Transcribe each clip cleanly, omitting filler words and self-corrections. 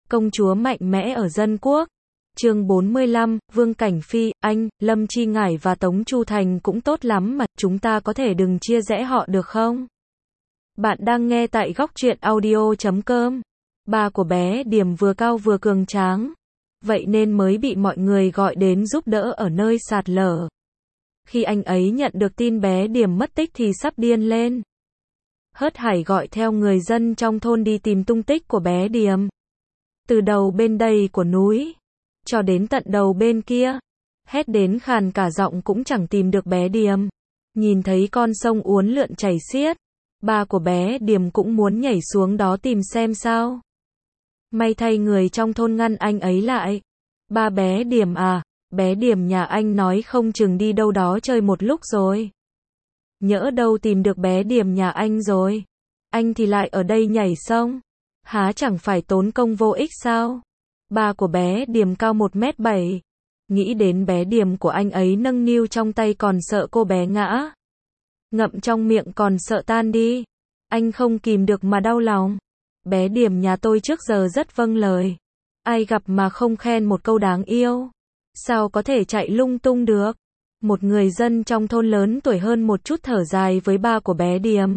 Công chúa mạnh mẽ ở dân quốc. Chương 45, Vương Cảnh Phi, anh, Lâm Chi Ngải và Tống Chu Thành cũng tốt lắm mà, chúng ta có thể đừng chia rẽ họ được không? Bạn đang nghe tại góc truyện audio.com. Ba của bé Điềm vừa cao vừa cường tráng, vậy nên mới bị mọi người gọi đến giúp đỡ ở nơi sạt lở. Khi anh ấy nhận được tin bé Điềm mất tích thì sắp điên lên. Hớt hải gọi theo người dân trong thôn đi tìm tung tích của bé Điềm. Từ đầu bên đây của núi cho đến tận đầu bên kia, hét đến khàn cả giọng cũng chẳng tìm được bé Điềm. Nhìn thấy con sông uốn lượn chảy xiết, ba của bé Điềm cũng muốn nhảy xuống đó tìm xem sao. May thay người trong thôn ngăn anh ấy lại. Ba bé Điềm à, bé Điềm nhà anh nói không chừng đi đâu đó chơi một lúc rồi. Nhỡ đâu tìm được bé Điềm nhà anh rồi, anh thì lại ở đây nhảy sông, há chẳng phải tốn công vô ích sao? Ba của bé Điềm cao 1m7, nghĩ đến bé Điềm của anh ấy nâng niu trong tay còn sợ cô bé ngã, ngậm trong miệng còn sợ tan đi. Anh không kìm được mà đau lòng. Bé Điềm nhà tôi trước giờ rất vâng lời, ai gặp mà không khen một câu đáng yêu, sao có thể chạy lung tung được. Một người dân trong thôn lớn tuổi hơn một chút thở dài với ba của bé Điềm.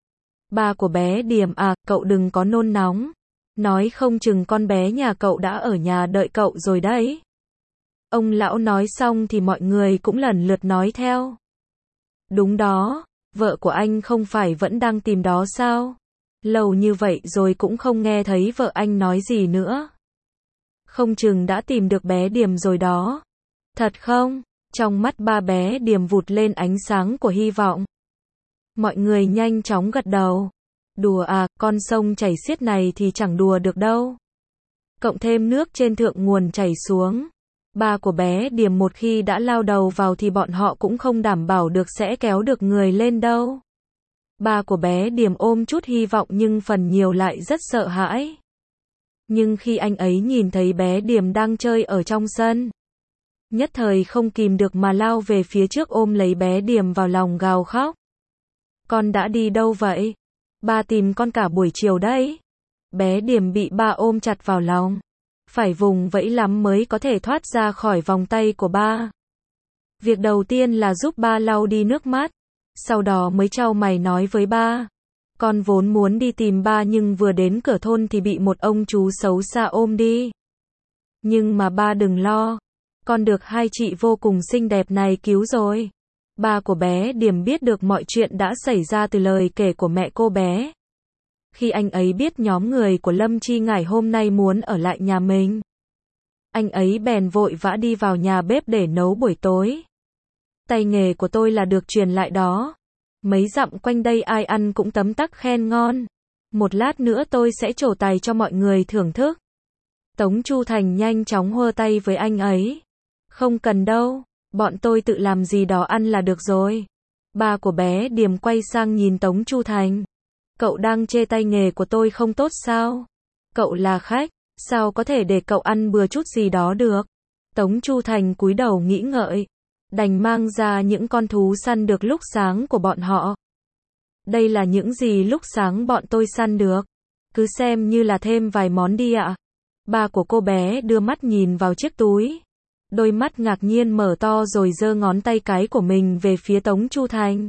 Ba của bé Điềm à, cậu đừng có nôn nóng, nói không chừng con bé nhà cậu đã ở nhà đợi cậu rồi đấy. Ông lão nói xong thì mọi người cũng lần lượt nói theo. Đúng đó, vợ của anh không phải vẫn đang tìm đó sao? Lâu như vậy rồi cũng không nghe thấy vợ anh nói gì nữa. Không chừng đã tìm được bé Điềm rồi đó. Thật không? Trong mắt ba bé Điềm vụt lên ánh sáng của hy vọng. Mọi người nhanh chóng gật đầu. Đùa à, con sông chảy xiết này thì chẳng đùa được đâu. Cộng thêm nước trên thượng nguồn chảy xuống, ba của bé Điềm một khi đã lao đầu vào thì bọn họ cũng không đảm bảo được sẽ kéo được người lên đâu. Ba của bé Điềm ôm chút hy vọng nhưng phần nhiều lại rất sợ hãi. Nhưng khi anh ấy nhìn thấy bé Điềm đang chơi ở trong sân, nhất thời không kìm được mà lao về phía trước ôm lấy bé Điềm vào lòng gào khóc. Con đã đi đâu vậy? Ba tìm con cả buổi chiều đấy. Bé Điềm bị ba ôm chặt vào lòng, phải vùng vẫy lắm mới có thể thoát ra khỏi vòng tay của ba. Việc đầu tiên là giúp ba lau đi nước mắt, sau đó mới chau mày nói với ba. Con vốn muốn đi tìm ba nhưng vừa đến cửa thôn thì bị một ông chú xấu xa ôm đi. Nhưng mà ba đừng lo, con được hai chị vô cùng xinh đẹp này cứu rồi. Ba của bé Điềm biết được mọi chuyện đã xảy ra từ lời kể của mẹ cô bé. Khi anh ấy biết nhóm người của Lâm Chi Ngải hôm nay muốn ở lại nhà mình, anh ấy bèn vội vã đi vào nhà bếp để nấu buổi tối. Tay nghề của tôi là được truyền lại đó. Mấy dặm quanh đây ai ăn cũng tấm tắc khen ngon. Một lát nữa tôi sẽ trổ tài cho mọi người thưởng thức. Tống Chu Thành nhanh chóng hơ tay với anh ấy. Không cần đâu, bọn tôi tự làm gì đó ăn là được rồi. Ba của bé Điềm quay sang nhìn Tống Chu Thành. Cậu đang chê tay nghề của tôi không tốt sao? Cậu là khách, sao có thể để cậu ăn bừa chút gì đó được? Tống Chu Thành cúi đầu nghĩ ngợi, đành mang ra những con thú săn được lúc sáng của bọn họ. Đây là những gì lúc sáng bọn tôi săn được, cứ xem như là thêm vài món đi ạ. Ba của cô bé đưa mắt nhìn vào chiếc túi, đôi mắt ngạc nhiên mở to rồi giơ ngón tay cái của mình về phía Tống Chu Thành.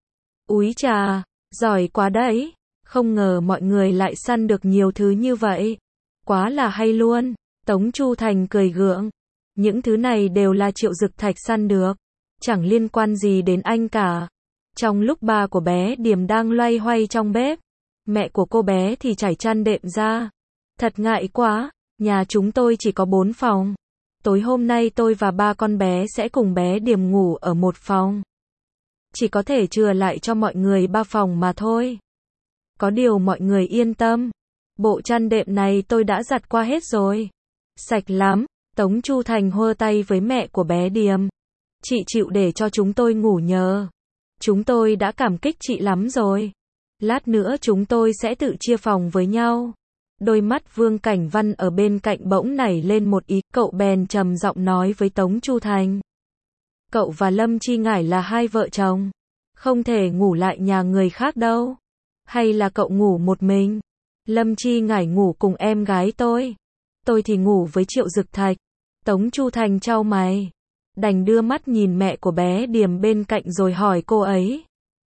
Úi chà, giỏi quá đấy, không ngờ mọi người lại săn được nhiều thứ như vậy. Quá là hay luôn. Tống Chu Thành cười gượng. Những thứ này đều là Triệu Dực Thạch săn được, chẳng liên quan gì đến anh cả. Trong lúc ba của bé Điềm đang loay hoay trong bếp, mẹ của cô bé thì trải chăn đệm ra. Thật ngại quá, nhà chúng tôi chỉ có 4 phòng. Tối hôm nay tôi và ba con bé sẽ cùng bé Điềm ngủ ở một phòng. Chỉ có thể chừa lại cho mọi người 3 phòng mà thôi. Có điều mọi người yên tâm, bộ chăn đệm này tôi đã giặt qua hết rồi. Sạch lắm. Tống Chu Thành hơ tay với mẹ của bé Điềm. Chị chịu để cho chúng tôi ngủ nhờ. Chúng tôi đã cảm kích chị lắm rồi. Lát nữa chúng tôi sẽ tự chia phòng với nhau. Đôi mắt Vương Cảnh Văn ở bên cạnh bỗng nảy lên một ý, cậu bèn trầm giọng nói với Tống Chu Thành. Cậu và Lâm Chi Ngải là hai vợ chồng, không thể ngủ lại nhà người khác đâu. Hay là cậu ngủ một mình? Lâm Chi Ngải ngủ cùng em gái tôi. Tôi thì ngủ với Triệu Dực Thạch. Tống Chu Thành chau mày. Đành đưa mắt nhìn mẹ của bé Điềm bên cạnh rồi hỏi cô ấy.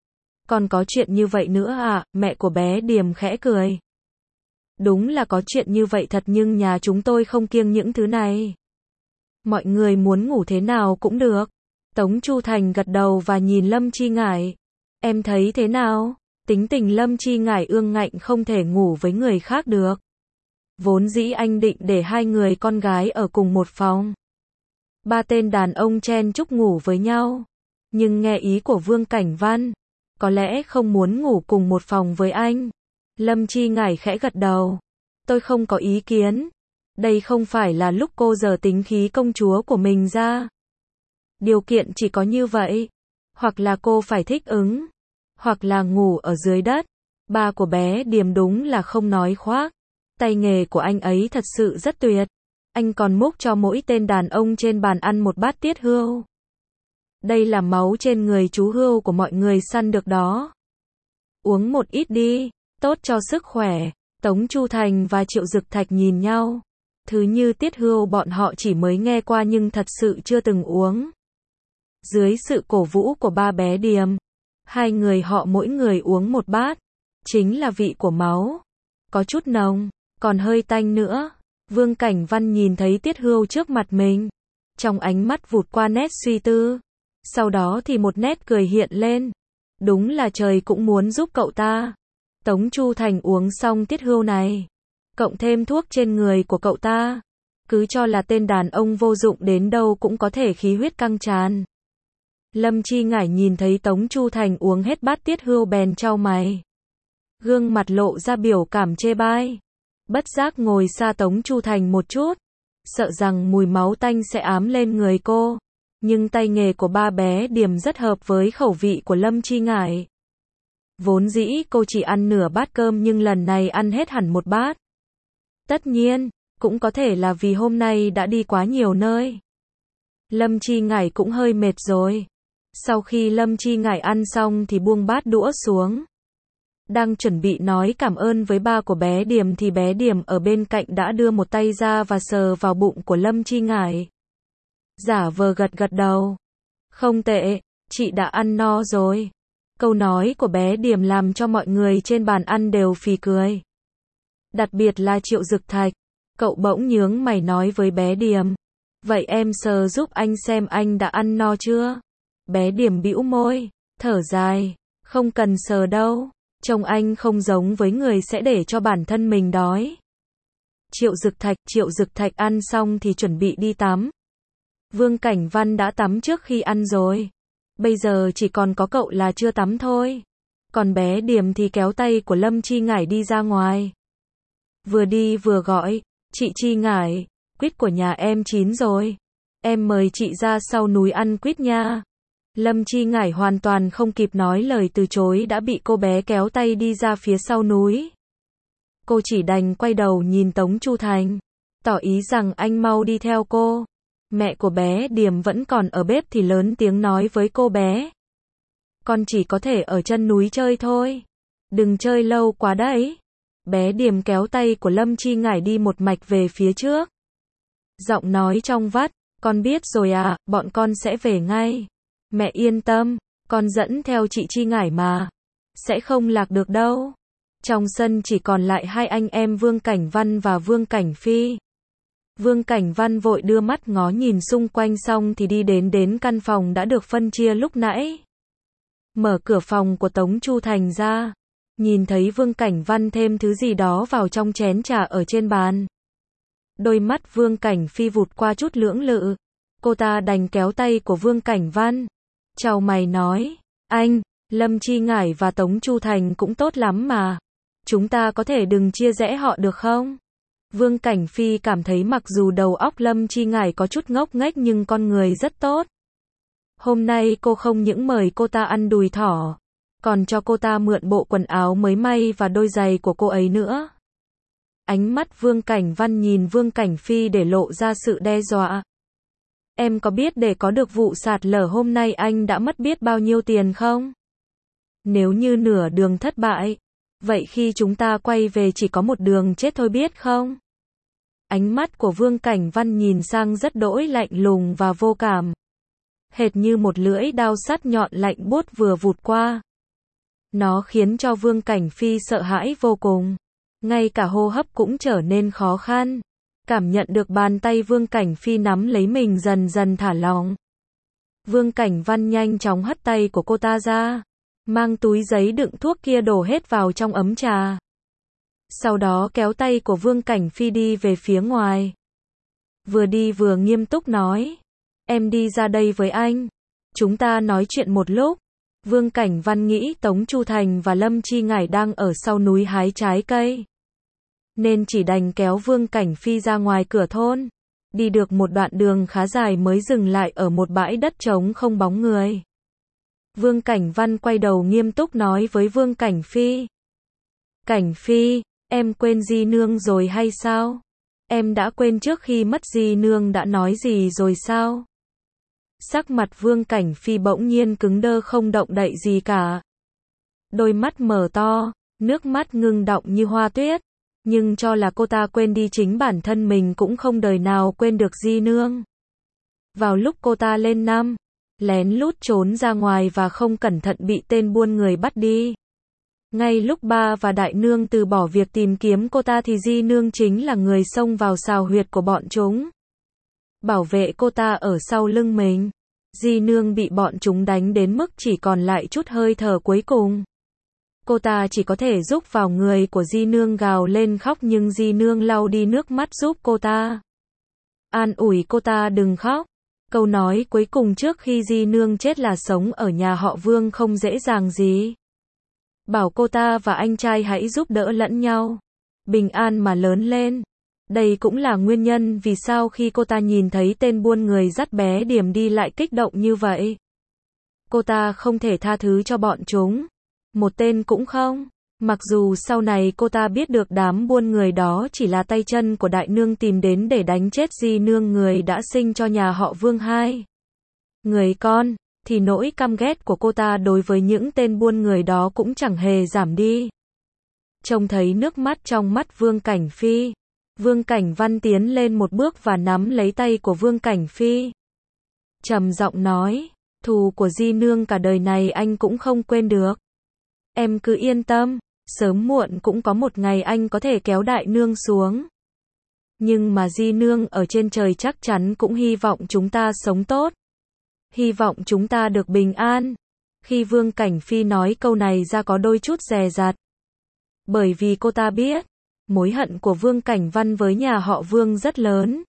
Còn có chuyện như vậy nữa à? Mẹ của bé Điềm khẽ cười. Đúng là có chuyện như vậy thật nhưng nhà chúng tôi không kiêng những thứ này. Mọi người muốn ngủ thế nào cũng được. Tống Chu Thành gật đầu và nhìn Lâm Chi Ngải. Em thấy thế nào? Tính tình Lâm Chi Ngải ương ngạnh không thể ngủ với người khác được. Vốn dĩ anh định để hai người con gái ở cùng một phòng. Ba tên đàn ông chen chúc ngủ với nhau. Nhưng nghe ý của Vương Cảnh Văn, có lẽ không muốn ngủ cùng một phòng với anh. Lâm Chi Ngải khẽ gật đầu. Tôi không có ý kiến. Đây không phải là lúc cô giở tính khí công chúa của mình ra. Điều kiện chỉ có như vậy. Hoặc là cô phải thích ứng. Hoặc là ngủ ở dưới đất. Ba của bé Điềm đúng là không nói khoác. Tay nghề của anh ấy thật sự rất tuyệt. Anh còn múc cho mỗi tên đàn ông trên bàn ăn một bát tiết hươu. Đây là máu trên người chú hươu của mọi người săn được đó. Uống một ít đi, tốt cho sức khỏe. Tống Chu Thành và Triệu Dực Thạch nhìn nhau. Thứ như tiết hươu bọn họ chỉ mới nghe qua nhưng thật sự chưa từng uống. Dưới sự cổ vũ của ba bé Điềm, hai người họ mỗi người uống một bát. Chính là vị của máu. Có chút nồng, còn hơi tanh nữa. Vương Cảnh Văn nhìn thấy tiết hươu trước mặt mình. Trong ánh mắt vụt qua nét suy tư. Sau đó thì một nét cười hiện lên. Đúng là trời cũng muốn giúp cậu ta. Tống Chu Thành uống xong tiết hươu này. Cộng thêm thuốc trên người của cậu ta. Cứ cho là tên đàn ông vô dụng đến đâu cũng có thể khí huyết căng tràn. Lâm Chi Ngải nhìn thấy Tống Chu Thành uống hết bát tiết hươu bèn chau mày. Gương mặt lộ ra biểu cảm chê bai. Bất giác ngồi xa Tống Chu Thành một chút. Sợ rằng mùi máu tanh sẽ ám lên người cô. Nhưng tay nghề của ba bé Điềm rất hợp với khẩu vị của Lâm Chi Ngải. Vốn dĩ cô chỉ ăn nửa bát cơm nhưng lần này ăn hết hẳn một bát. Tất nhiên, cũng có thể là vì hôm nay đã đi quá nhiều nơi. Lâm Chi Ngải cũng hơi mệt rồi. Sau khi Lâm Chi Ngải ăn xong thì buông bát đũa xuống. Đang chuẩn bị nói cảm ơn với ba của bé Điềm thì bé Điềm ở bên cạnh đã đưa một tay ra và sờ vào bụng của Lâm Chi Ngải. Giả vờ gật gật đầu. Không tệ, chị đã ăn no rồi. Câu nói của bé Điềm làm cho mọi người trên bàn ăn đều phì cười. Đặc biệt là Triệu Dực Thạch. Cậu bỗng nhướng mày nói với bé Điềm. Vậy em sờ giúp anh xem anh đã ăn no chưa? Bé Điềm bĩu môi, thở dài. Không cần sờ đâu. Trông anh không giống với người sẽ để cho bản thân mình đói. Triệu Dực Thạch ăn xong thì chuẩn bị đi tắm. Vương Cảnh Văn đã tắm trước khi ăn rồi. Bây giờ chỉ còn có cậu là chưa tắm thôi. Còn bé Điềm thì kéo tay của Lâm Chi Ngải đi ra ngoài. Vừa đi vừa gọi, chị Chi Ngải, quýt của nhà em chín rồi. Em mời chị ra sau núi ăn quýt nha. Lâm Chi Ngải hoàn toàn không kịp nói lời từ chối đã bị cô bé kéo tay đi ra phía sau núi. Cô chỉ đành quay đầu nhìn Tống Chu Thành, tỏ ý rằng anh mau đi theo cô. Mẹ của bé Điềm vẫn còn ở bếp thì lớn tiếng nói với cô bé. Con chỉ có thể ở chân núi chơi thôi. Đừng chơi lâu quá đấy. Bé Điềm kéo tay của Lâm Chi Ngải đi một mạch về phía trước. Giọng nói trong vắt, con biết rồi à, bọn con sẽ về ngay. Mẹ yên tâm, con dẫn theo chị Chi Ngải mà. Sẽ không lạc được đâu. Trong sân chỉ còn lại hai anh em Vương Cảnh Văn và Vương Cảnh Phi. Vương Cảnh Văn vội đưa mắt ngó nhìn xung quanh xong thì đi đến căn phòng đã được phân chia lúc nãy. Mở cửa phòng của Tống Chu Thành ra. Nhìn thấy Vương Cảnh Văn thêm thứ gì đó vào trong chén trà ở trên bàn. Đôi mắt Vương Cảnh Phi vụt qua chút lưỡng lự. Cô ta đành kéo tay của Vương Cảnh Văn. Chào mày nói, anh, Lâm Chi Ngải và Tống Chu Thành cũng tốt lắm mà. Chúng ta có thể đừng chia rẽ họ được không? Vương Cảnh Phi cảm thấy mặc dù đầu óc Lâm Chi Ngải có chút ngốc nghếch nhưng con người rất tốt. Hôm nay cô không những mời cô ta ăn đùi thỏ, còn cho cô ta mượn bộ quần áo mới may và đôi giày của cô ấy nữa. Ánh mắt Vương Cảnh Văn nhìn Vương Cảnh Phi để lộ ra sự đe dọa. Em có biết để có được vụ sạt lở hôm nay anh đã mất biết bao nhiêu tiền không? Nếu như nửa đường thất bại, vậy khi chúng ta quay về chỉ có một đường chết thôi biết không? Ánh mắt của Vương Cảnh Văn nhìn sang rất đỗi lạnh lùng và vô cảm. Hệt như một lưỡi đao sắt nhọn lạnh buốt vừa vụt qua. Nó khiến cho Vương Cảnh Phi sợ hãi vô cùng. Ngay cả hô hấp cũng trở nên khó khăn. Cảm nhận được bàn tay Vương Cảnh Phi nắm lấy mình dần dần thả lỏng. Vương Cảnh Văn nhanh chóng hất tay của cô ta ra. Mang túi giấy đựng thuốc kia đổ hết vào trong ấm trà. Sau đó kéo tay của Vương Cảnh Phi đi về phía ngoài. Vừa đi vừa nghiêm túc nói. Em đi ra đây với anh. Chúng ta nói chuyện một lúc. Vương Cảnh Văn nghĩ Tống Chu Thành và Lâm Chi Ngải đang ở sau núi hái trái cây. Nên chỉ đành kéo Vương Cảnh Phi ra ngoài cửa thôn. Đi được một đoạn đường khá dài mới dừng lại ở một bãi đất trống không bóng người. Vương Cảnh Văn quay đầu nghiêm túc nói với Vương Cảnh Phi. Cảnh Phi, em quên Di Nương rồi hay sao? Em đã quên trước khi mất Di Nương đã nói gì rồi sao? Sắc mặt Vương Cảnh Phi bỗng nhiên cứng đơ không động đậy gì cả. Đôi mắt mở to, nước mắt ngưng đọng như hoa tuyết. Nhưng cho là cô ta quên đi chính bản thân mình cũng không đời nào quên được Di Nương. Vào lúc cô ta lên năm, lén lút trốn ra ngoài và không cẩn thận bị tên buôn người bắt đi. Ngay lúc ba và đại nương từ bỏ việc tìm kiếm cô ta thì Di Nương chính là người xông vào sào huyệt của bọn chúng. Bảo vệ cô ta ở sau lưng mình. Di Nương bị bọn chúng đánh đến mức chỉ còn lại chút hơi thở cuối cùng. Cô ta chỉ có thể giúp vào người của Di Nương gào lên khóc nhưng Di Nương lau đi nước mắt giúp cô ta. An ủi cô ta đừng khóc. Câu nói cuối cùng trước khi Di Nương chết là sống ở nhà họ Vương không dễ dàng gì. Bảo cô ta và anh trai hãy giúp đỡ lẫn nhau. Bình an mà lớn lên. Đây cũng là nguyên nhân vì sao khi cô ta nhìn thấy tên buôn người dắt bé Điểm đi lại kích động như vậy. Cô ta không thể tha thứ cho bọn chúng. Một tên cũng không. Mặc dù sau này cô ta biết được đám buôn người đó chỉ là tay chân của đại nương tìm đến để đánh chết Di Nương người đã sinh cho nhà họ Vương hai người con, thì nỗi căm ghét của cô ta đối với những tên buôn người đó cũng chẳng hề giảm đi. Trông thấy nước mắt trong mắt Vương Cảnh Phi, Vương Cảnh Văn tiến lên một bước và nắm lấy tay của Vương Cảnh Phi. Trầm giọng nói, thù của Di Nương cả đời này anh cũng không quên được. Em cứ yên tâm, sớm muộn cũng có một ngày anh có thể kéo đại nương xuống. Nhưng mà Di Nương ở trên trời chắc chắn cũng hy vọng chúng ta sống tốt. Hy vọng chúng ta được bình an. Khi Vương Cảnh Phi nói câu này ra có đôi chút dè dặt. Bởi vì cô ta biết, mối hận của Vương Cảnh Văn với nhà họ Vương rất lớn.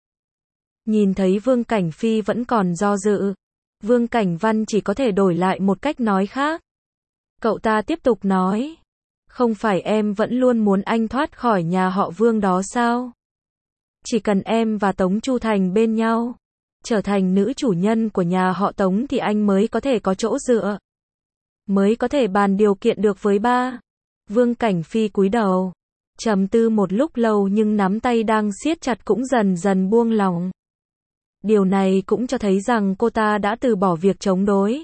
Nhìn thấy Vương Cảnh Phi vẫn còn do dự, Vương Cảnh Văn chỉ có thể đổi lại một cách nói khác. Cậu ta tiếp tục nói, không phải em vẫn luôn muốn anh thoát khỏi nhà họ Vương đó sao? Chỉ cần em và Tống Chu Thành bên nhau, trở thành nữ chủ nhân của nhà họ Tống thì anh mới có thể có chỗ dựa. Mới có thể bàn điều kiện được với ba. Vương Cảnh Phi cúi đầu, trầm tư một lúc lâu nhưng nắm tay đang siết chặt cũng dần dần buông lỏng. Điều này cũng cho thấy rằng cô ta đã từ bỏ việc chống đối.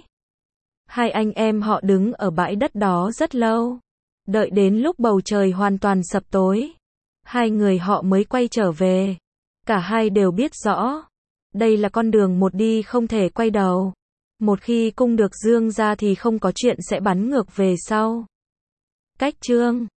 Hai anh em họ đứng ở bãi đất đó rất lâu. Đợi đến lúc bầu trời hoàn toàn sập tối, hai người họ mới quay trở về. Cả hai đều biết rõ, đây là con đường một đi không thể quay đầu. Một khi cung được dương ra thì không có chuyện sẽ bắn ngược về sau. Cách chương